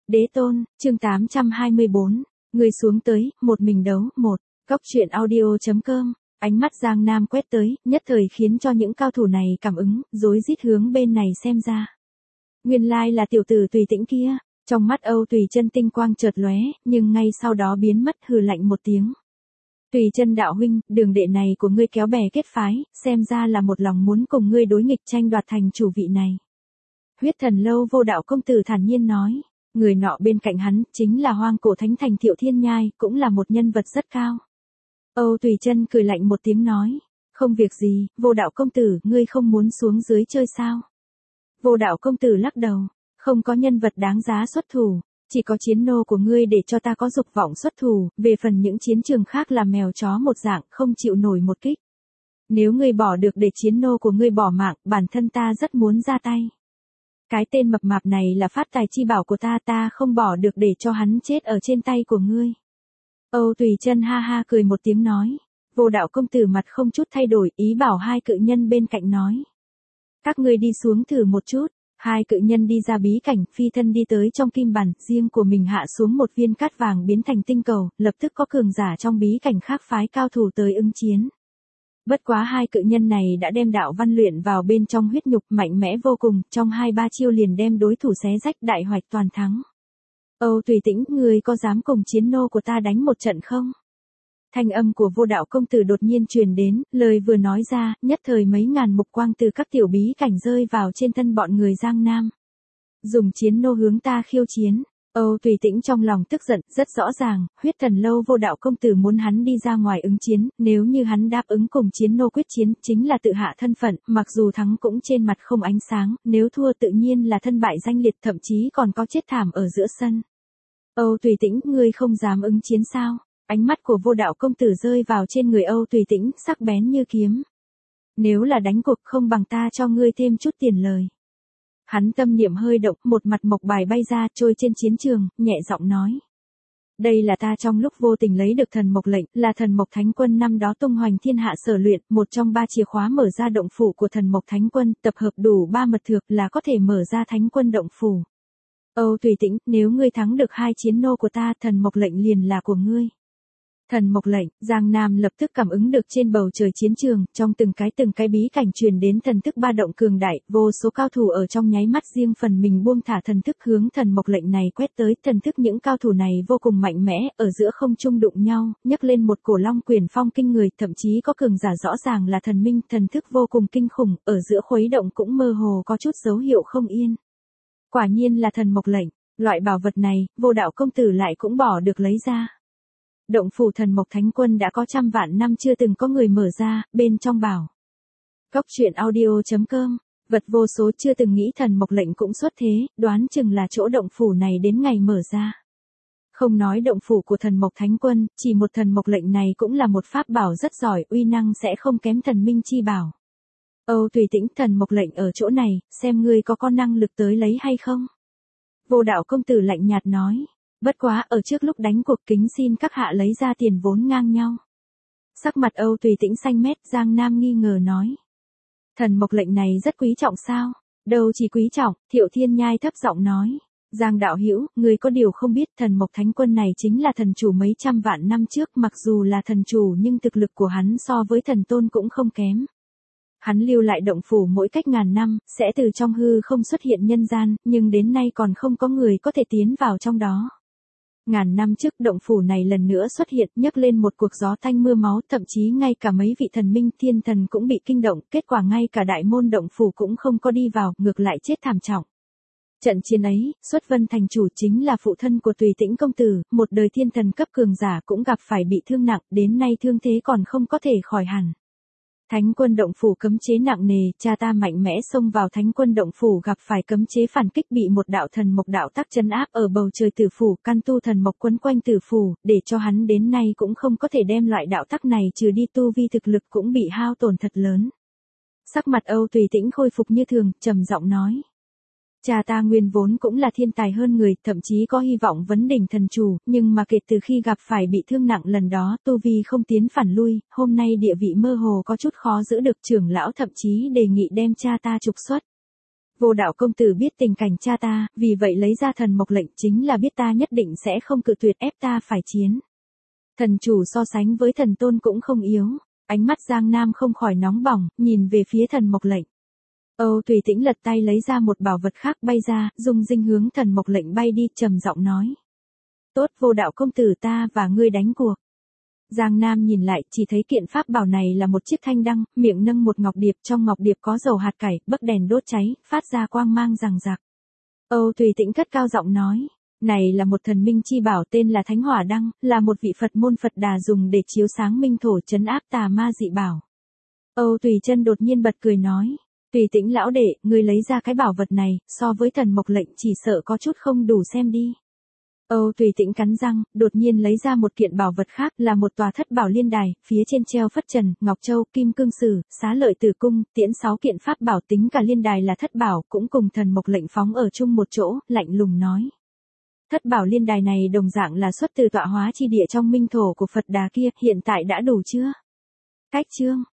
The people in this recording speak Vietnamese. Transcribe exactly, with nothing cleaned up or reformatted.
Đế tôn, chương tám trăm hai mươi bốn. Người xuống tới, một mình đấu, một. Cốc truyện audio.com. Ánh mắt Giang Nam quét tới, nhất thời khiến cho những cao thủ này cảm ứng, rối rít hướng bên này xem ra. Nguyên lai là tiểu tử Tùy Tĩnh kia. Trong mắt Âu Tùy Chân tinh quang chợt lóe, nhưng ngay sau đó biến mất, hừ lạnh một tiếng. Tùy Chân đạo huynh, đường đệ này của ngươi kéo bè kết phái, xem ra là một lòng muốn cùng ngươi đối nghịch tranh đoạt thành chủ vị này. Huyết Thần Lâu Vô Đạo công tử thản nhiên nói. Người nọ bên cạnh hắn, chính là hoang cổ thánh thành Thiệu Thiên Nhai, cũng là một nhân vật rất cao. Âu Tùy Chân cười lạnh một tiếng nói. Không việc gì, Vô Đạo công tử, ngươi không muốn xuống dưới chơi sao? Vô Đạo công tử lắc đầu. Không có nhân vật đáng giá xuất thủ, chỉ có chiến nô của ngươi để cho ta có dục vọng xuất thủ, về phần những chiến trường khác là mèo chó một dạng, không chịu nổi một kích. Nếu ngươi bỏ được để chiến nô của ngươi bỏ mạng, bản thân ta rất muốn ra tay. Cái tên mập mạp này là phát tài chi bảo của ta, ta không bỏ được để cho hắn chết ở trên tay của ngươi. Âu Tùy Chân ha ha cười một tiếng nói. Vô Đạo công tử mặt không chút thay đổi, ý bảo hai cự nhân bên cạnh nói. Các ngươi đi xuống thử một chút. Hai cự nhân đi ra bí cảnh, phi thân đi tới trong kim bản, riêng của mình hạ xuống một viên cát vàng biến thành tinh cầu, lập tức có cường giả trong bí cảnh khác phái cao thủ tới ứng chiến. Bất quá hai cự nhân này đã đem đạo văn luyện vào bên trong huyết nhục, mạnh mẽ vô cùng, trong hai ba chiêu liền đem đối thủ xé rách, đại hoạch toàn thắng. Âu Tùy Tĩnh, ngươi có dám cùng chiến nô của ta đánh một trận không? Thanh âm của Vô Đạo công tử đột nhiên truyền đến, lời vừa nói ra, nhất thời mấy ngàn mục quang từ các tiểu bí cảnh rơi vào trên thân bọn người Giang Nam. Dùng chiến nô hướng ta khiêu chiến. Âu Tùy Tĩnh trong lòng tức giận, rất rõ ràng, Huyết Thần Lâu Vô Đạo công tử muốn hắn đi ra ngoài ứng chiến, nếu như hắn đáp ứng cùng chiến nô quyết chiến, chính là tự hạ thân phận, mặc dù thắng cũng trên mặt không ánh sáng, nếu thua tự nhiên là thân bại danh liệt, thậm chí còn có chết thảm ở giữa sân. Âu Tùy Tĩnh, ngươi không dám ứng chiến sao? Ánh mắt của Vô Đạo công tử rơi vào trên người Âu Tùy Tĩnh, sắc bén như kiếm. Nếu là đánh cuộc không bằng ta cho ngươi thêm chút tiền lời. Hắn tâm niệm hơi động, một mặt mộc bài bay ra, trôi trên chiến trường, nhẹ giọng nói. Đây là ta trong lúc vô tình lấy được thần mộc lệnh, là thần mộc thánh quân năm đó tung hoành thiên hạ sở luyện, một trong ba chìa khóa mở ra động phủ của thần mộc thánh quân, tập hợp đủ ba mật thược là có thể mở ra thánh quân động phủ. Âu Tùy Tĩnh, nếu ngươi thắng được hai chiến nô của ta, thần mộc lệnh liền là của ngươi. Thần mộc lệnh, Giang Nam lập tức cảm ứng được trên bầu trời chiến trường, trong từng cái từng cái bí cảnh truyền đến thần thức ba động cường đại, vô số cao thủ ở trong nháy mắt riêng phần mình buông thả thần thức hướng thần mộc lệnh này quét tới, thần thức những cao thủ này vô cùng mạnh mẽ, ở giữa không trung đụng nhau, nhấc lên một cổ long quyền phong kinh người, thậm chí có cường giả rõ ràng là thần minh, thần thức vô cùng kinh khủng, ở giữa khuấy động cũng mơ hồ có chút dấu hiệu không yên. Quả nhiên là thần mộc lệnh, loại bảo vật này, Vô Đạo công tử lại cũng bỏ được lấy ra. Động phủ thần mộc thánh quân đã có trăm vạn năm chưa từng có người mở ra, bên trong bảo. Cốc truyện audio.com, vật vô số chưa từng nghĩ thần mộc lệnh cũng xuất thế, đoán chừng là chỗ động phủ này đến ngày mở ra. Không nói động phủ của thần mộc thánh quân, chỉ một thần mộc lệnh này cũng là một pháp bảo rất giỏi, uy năng sẽ không kém thần minh chi bảo. Âu Tùy Tĩnh, thần mộc lệnh ở chỗ này, xem ngươi có con năng lực tới lấy hay không? Vô Đạo công tử lạnh nhạt nói. Bất quá ở trước lúc đánh cuộc kính xin các hạ lấy ra tiền vốn ngang nhau. Sắc mặt Âu Tùy Tĩnh xanh mét, Giang Nam nghi ngờ nói. Thần mộc lệnh này rất quý trọng sao? Đâu chỉ quý trọng, Thiệu Thiên Nhai thấp giọng nói. Giang đạo hữu, người có điều không biết thần mộc thánh quân này chính là thần chủ mấy trăm vạn năm trước, mặc dù là thần chủ nhưng thực lực của hắn so với thần tôn cũng không kém. Hắn lưu lại động phủ mỗi cách ngàn năm, sẽ từ trong hư không xuất hiện nhân gian, nhưng đến nay còn không có người có thể tiến vào trong đó. Ngàn năm trước động phủ này lần nữa xuất hiện, nhấc lên một cuộc gió tanh mưa máu, thậm chí ngay cả mấy vị thần minh thiên thần cũng bị kinh động, kết quả ngay cả đại môn động phủ cũng không có đi vào, ngược lại chết thảm trọng. Trận chiến ấy, Xuất Vân thành chủ chính là phụ thân của Tùy Tĩnh công tử, một đời thiên thần cấp cường giả cũng gặp phải bị thương nặng, đến nay thương thế còn không có thể khỏi hẳn. Thánh quân động phủ cấm chế nặng nề, cha ta mạnh mẽ xông vào thánh quân động phủ gặp phải cấm chế phản kích bị một đạo thần mộc đạo tắc trấn áp ở bầu trời tử phủ, căn tu thần mộc quấn quanh tử phủ, để cho hắn đến nay cũng không có thể đem loại đạo tắc này trừ đi, tu vi thực lực cũng bị hao tổn thật lớn. Sắc mặt Âu Tùy Tĩnh khôi phục như thường, trầm giọng nói. Cha ta nguyên vốn cũng là thiên tài hơn người, thậm chí có hy vọng vấn đỉnh thần chủ, nhưng mà kể từ khi gặp phải bị thương nặng lần đó, tu vi không tiến phản lui, hôm nay địa vị mơ hồ có chút khó giữ được, trưởng lão thậm chí đề nghị đem cha ta trục xuất. Vô Đạo công tử biết tình cảnh cha ta, vì vậy lấy ra thần mộc lệnh, chính là biết ta nhất định sẽ không cự tuyệt ép ta phải chiến. Thần chủ so sánh với thần tôn cũng không yếu. Ánh mắt Giang Nam không khỏi nóng bỏng, nhìn về phía thần mộc lệnh. Âu Tùy Tĩnh lật tay lấy ra một bảo vật khác bay ra, dung dinh hướng thần mộc lệnh bay đi, trầm giọng nói. Tốt, Vô Đạo công tử, ta và ngươi đánh cuộc. Giang Nam nhìn lại, chỉ thấy kiện pháp bảo này là một chiếc thanh đăng, miệng nâng một ngọc điệp, trong ngọc điệp có dầu hạt cải, bấc đèn đốt cháy, phát ra quang mang rằng rạc. Âu Tùy Tĩnh cất cao giọng nói. Này là một thần minh chi bảo tên là Thánh Hỏa Đăng, là một vị Phật môn Phật Đà dùng để chiếu sáng minh thổ trấn áp tà ma dị bảo. Âu Tùy Chân đột nhiên bật cười nói. Tùy Tĩnh lão đệ, ngươi lấy ra cái bảo vật này, so với thần mộc lệnh chỉ sợ có chút không đủ xem đi. Âu Tùy Tĩnh cắn răng, đột nhiên lấy ra một kiện bảo vật khác, là một tòa thất bảo liên đài, phía trên treo phất trần, ngọc châu, kim cương sử, xá lợi tử cung, tiễn sáu kiện pháp bảo, tính cả liên đài là thất bảo, cũng cùng thần mộc lệnh phóng ở chung một chỗ, lạnh lùng nói. Thất bảo liên đài này đồng dạng là xuất từ tọa hóa chi địa trong minh thổ của Phật Đà kia, hiện tại đã đủ chưa? Cách chương